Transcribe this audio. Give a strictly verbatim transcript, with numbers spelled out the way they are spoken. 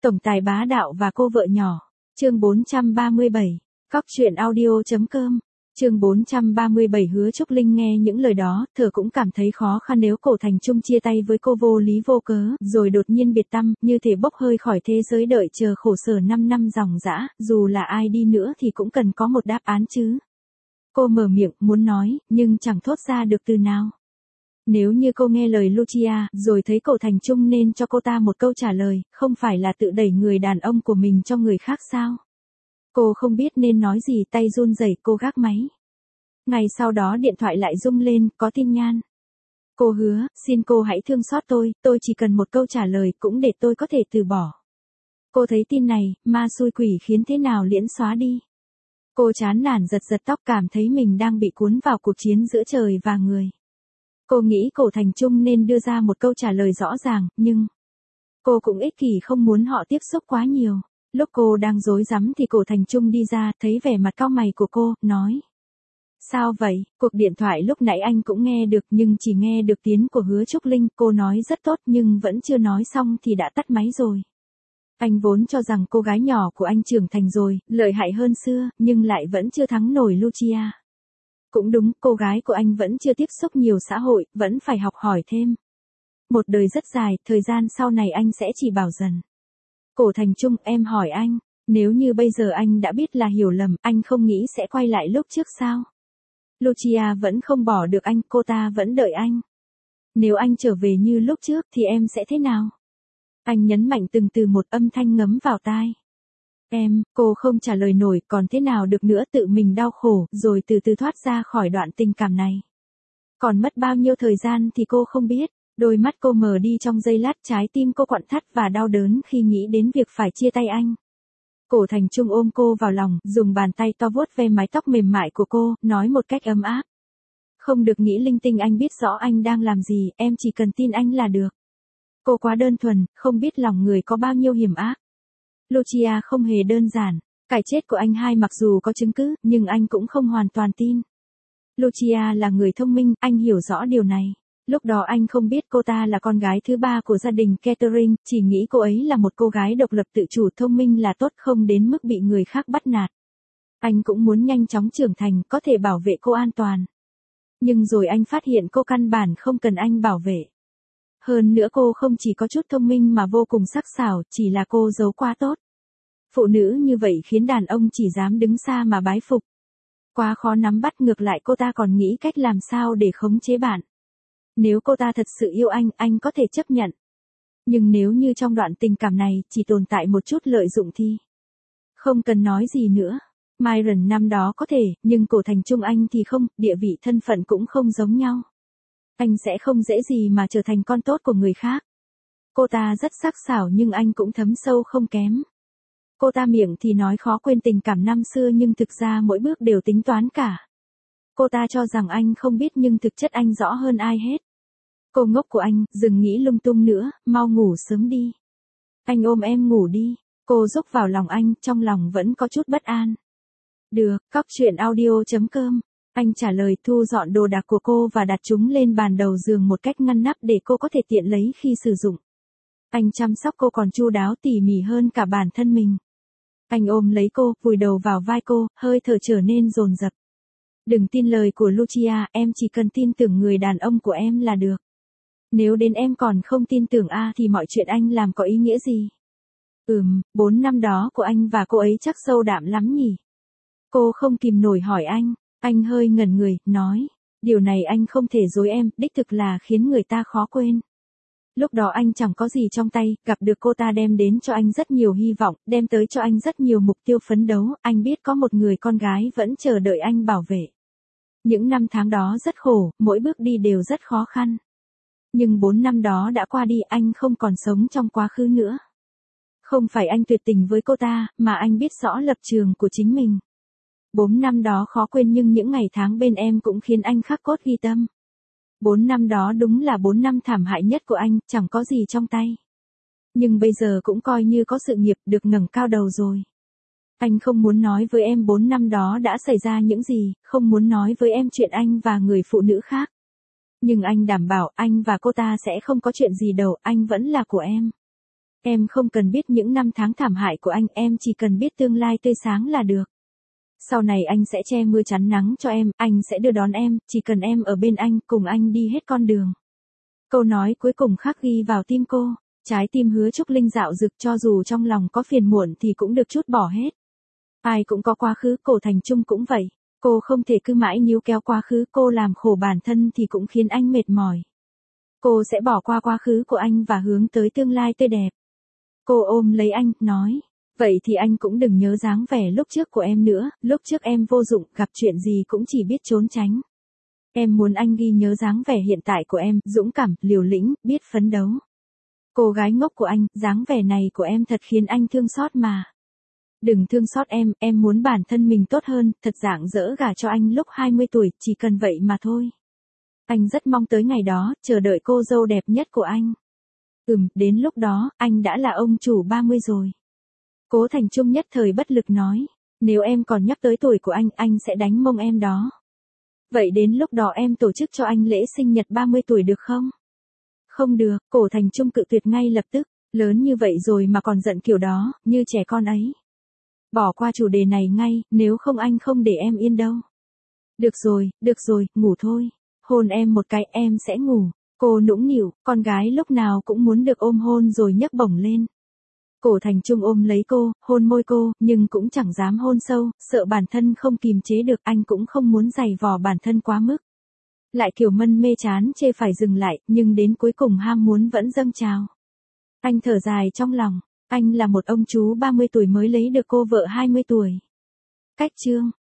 Tổng tài bá đạo và cô vợ nhỏ. Chương bốn trăm ba mươi bảy. Cóc truyện audio.com. Chương bốn trăm ba mươi bảy. Hứa Trúc Linh nghe những lời đó, thở cũng cảm thấy khó khăn nếu Cổ Thành Trung chia tay với cô vô lý vô cớ, rồi đột nhiên biệt tâm, như thể bốc hơi khỏi thế giới đợi chờ khổ sở năm năm dòng dã, dù là ai đi nữa thì cũng cần có một đáp án chứ. Cô mở miệng, muốn nói, nhưng chẳng thốt ra được từ nào. Nếu như cô nghe lời Lucia, rồi thấy Cổ Thành Trung nên cho cô ta một câu trả lời, không phải là tự đẩy người đàn ông của mình cho người khác sao? Cô không biết nên nói gì, tay run rẩy, cô gác máy. Ngày sau đó điện thoại lại rung lên, có tin nhan. Cô hứa, xin cô hãy thương xót tôi, tôi chỉ cần một câu trả lời cũng để tôi có thể từ bỏ. Cô thấy tin này, ma xui quỷ khiến thế nào liễn xóa đi. Cô chán nản giật giật tóc, cảm thấy mình đang bị cuốn vào cuộc chiến giữa trời và người. Cô nghĩ Cổ Thành Trung nên đưa ra một câu trả lời rõ ràng, nhưng cô cũng ích kỷ không muốn họ tiếp xúc quá nhiều. Lúc cô đang rối rắm thì Cổ Thành Trung đi ra, thấy vẻ mặt cau mày của cô, nói. Sao vậy? Cuộc điện thoại lúc nãy anh cũng nghe được nhưng chỉ nghe được tiếng của Hứa Trúc Linh, cô nói rất tốt nhưng vẫn chưa nói xong thì đã tắt máy rồi. Anh vốn cho rằng cô gái nhỏ của anh trưởng thành rồi, lợi hại hơn xưa, nhưng lại vẫn chưa thắng nổi Lucia. Cũng đúng, cô gái của anh vẫn chưa tiếp xúc nhiều xã hội, vẫn phải học hỏi thêm. Một đời rất dài, thời gian sau này anh sẽ chỉ bảo dần. Cổ Thành Trung, em hỏi anh, nếu như bây giờ anh đã biết là hiểu lầm, anh không nghĩ sẽ quay lại lúc trước sao? Lucia vẫn không bỏ được anh, cô ta vẫn đợi anh. Nếu anh trở về như lúc trước thì em sẽ thế nào? Anh nhấn mạnh từng từ một, âm thanh ngấm vào tai. Em, cô không trả lời nổi, còn thế nào được nữa, tự mình đau khổ, rồi từ từ thoát ra khỏi đoạn tình cảm này. Còn mất bao nhiêu thời gian thì cô không biết, đôi mắt cô mờ đi trong giây lát, trái tim cô quặn thắt và đau đớn khi nghĩ đến việc phải chia tay anh. Cổ Thành Trung ôm cô vào lòng, dùng bàn tay to vuốt ve mái tóc mềm mại của cô, nói một cách ấm áp. Không được nghĩ linh tinh, anh biết rõ anh đang làm gì, em chỉ cần tin anh là được. Cô quá đơn thuần, không biết lòng người có bao nhiêu hiểm ác. Lucia không hề đơn giản, cái chết của anh hai mặc dù có chứng cứ, nhưng anh cũng không hoàn toàn tin. Lucia là người thông minh, anh hiểu rõ điều này. Lúc đó anh không biết cô ta là con gái thứ ba của gia đình Catherine, chỉ nghĩ cô ấy là một cô gái độc lập tự chủ thông minh là tốt, không đến mức bị người khác bắt nạt. Anh cũng muốn nhanh chóng trưởng thành, có thể bảo vệ cô an toàn. Nhưng rồi anh phát hiện cô căn bản không cần anh bảo vệ. Hơn nữa cô không chỉ có chút thông minh mà vô cùng sắc sảo, chỉ là cô giấu quá tốt. Phụ nữ như vậy khiến đàn ông chỉ dám đứng xa mà bái phục. Quá khó nắm bắt, ngược lại cô ta còn nghĩ cách làm sao để khống chế bạn. Nếu cô ta thật sự yêu anh, anh có thể chấp nhận. Nhưng nếu như trong đoạn tình cảm này chỉ tồn tại một chút lợi dụng thì không cần nói gì nữa. Myron năm đó có thể, nhưng Cổ Thành Trung anh thì không, địa vị thân phận cũng không giống nhau. Anh sẽ không dễ gì mà trở thành con tốt của người khác. Cô ta rất sắc sảo nhưng anh cũng thấm sâu không kém. Cô ta miệng thì nói khó quên tình cảm năm xưa nhưng thực ra mỗi bước đều tính toán cả. Cô ta cho rằng anh không biết nhưng thực chất anh rõ hơn ai hết. Cô ngốc của anh, đừng nghĩ lung tung nữa, mau ngủ sớm đi. Anh ôm em ngủ đi. Cô rúc vào lòng anh, trong lòng vẫn có chút bất an. Được, cóc truyện audio.com. Anh trả lời, thu dọn đồ đạc của cô và đặt chúng lên bàn đầu giường một cách ngăn nắp để cô có thể tiện lấy khi sử dụng. Anh chăm sóc cô còn chu đáo tỉ mỉ hơn cả bản thân mình. Anh ôm lấy cô, vùi đầu vào vai cô, hơi thở trở nên dồn dập. Đừng tin lời của Lucia, em chỉ cần tin tưởng người đàn ông của em là được. Nếu đến em còn không tin tưởng a thì mọi chuyện anh làm có ý nghĩa gì? Ừm, bốn năm đó của anh và cô ấy chắc sâu đậm lắm nhỉ? Cô không kìm nổi hỏi anh. Anh hơi ngẩn người, nói. Điều này anh không thể dối em, đích thực là khiến người ta khó quên. Lúc đó anh chẳng có gì trong tay, gặp được cô ta đem đến cho anh rất nhiều hy vọng, đem tới cho anh rất nhiều mục tiêu phấn đấu, anh biết có một người con gái vẫn chờ đợi anh bảo vệ. Những năm tháng đó rất khổ, mỗi bước đi đều rất khó khăn. Nhưng bốn năm đó đã qua đi, anh không còn sống trong quá khứ nữa. Không phải anh tuyệt tình với cô ta, mà anh biết rõ lập trường của chính mình. Bốn năm đó khó quên nhưng những ngày tháng bên em cũng khiến anh khắc cốt ghi tâm. Bốn năm đó đúng là bốn năm thảm hại nhất của anh, chẳng có gì trong tay. Nhưng bây giờ cũng coi như có sự nghiệp, được ngẩng cao đầu rồi. Anh không muốn nói với em bốn năm đó đã xảy ra những gì, không muốn nói với em chuyện anh và người phụ nữ khác. Nhưng anh đảm bảo anh và cô ta sẽ không có chuyện gì đâu, anh vẫn là của em. Em không cần biết những năm tháng thảm hại của anh, em chỉ cần biết tương lai tươi sáng là được. Sau này anh sẽ che mưa chắn nắng cho em, anh sẽ đưa đón em, chỉ cần em ở bên anh, cùng anh đi hết con đường. Câu nói cuối cùng khắc ghi vào tim cô, trái tim Hứa Trúc Linh dạo dực, cho dù trong lòng có phiền muộn thì cũng được trút bỏ hết. Ai cũng có quá khứ, Cổ Thành Trung cũng vậy. Cô không thể cứ mãi níu kéo quá khứ, cô làm khổ bản thân thì cũng khiến anh mệt mỏi. Cô sẽ bỏ qua quá khứ của anh và hướng tới tương lai tươi đẹp. Cô ôm lấy anh, nói, vậy thì anh cũng đừng nhớ dáng vẻ lúc trước của em nữa, lúc trước em vô dụng, gặp chuyện gì cũng chỉ biết trốn tránh. Em muốn anh ghi nhớ dáng vẻ hiện tại của em, dũng cảm, liều lĩnh, biết phấn đấu. Cô gái ngốc của anh, dáng vẻ này của em thật khiến anh thương xót mà. Đừng thương xót em, em muốn bản thân mình tốt hơn, thật rạng rỡ gả cho anh lúc hai mươi tuổi, chỉ cần vậy mà thôi. Anh rất mong tới ngày đó, chờ đợi cô dâu đẹp nhất của anh. Ừm, đến lúc đó, anh đã là ông chủ ba mươi rồi. Cố Thành Trung nhất thời bất lực nói, nếu em còn nhắc tới tuổi của anh, anh sẽ đánh mông em đó. Vậy đến lúc đó em tổ chức cho anh lễ sinh nhật ba mươi tuổi được không? Không được, Cổ Thành Trung cự tuyệt ngay lập tức, lớn như vậy rồi mà còn giận kiểu đó, như trẻ con ấy. Bỏ qua chủ đề này ngay, nếu không anh không để em yên đâu. Được rồi, được rồi, ngủ thôi. Hôn em một cái, em sẽ ngủ. Cô nũng nịu, con gái lúc nào cũng muốn được ôm hôn rồi nhấc bổng lên. Cổ Thành Trung ôm lấy cô, hôn môi cô, nhưng cũng chẳng dám hôn sâu, sợ bản thân không kìm chế được, anh cũng không muốn giày vò bản thân quá mức. Lại Kiều Mân mê chán chê phải dừng lại, nhưng đến cuối cùng ham muốn vẫn dâng trào. Anh thở dài trong lòng, anh là một ông chú ba mươi tuổi mới lấy được cô vợ hai mươi tuổi. Cách chương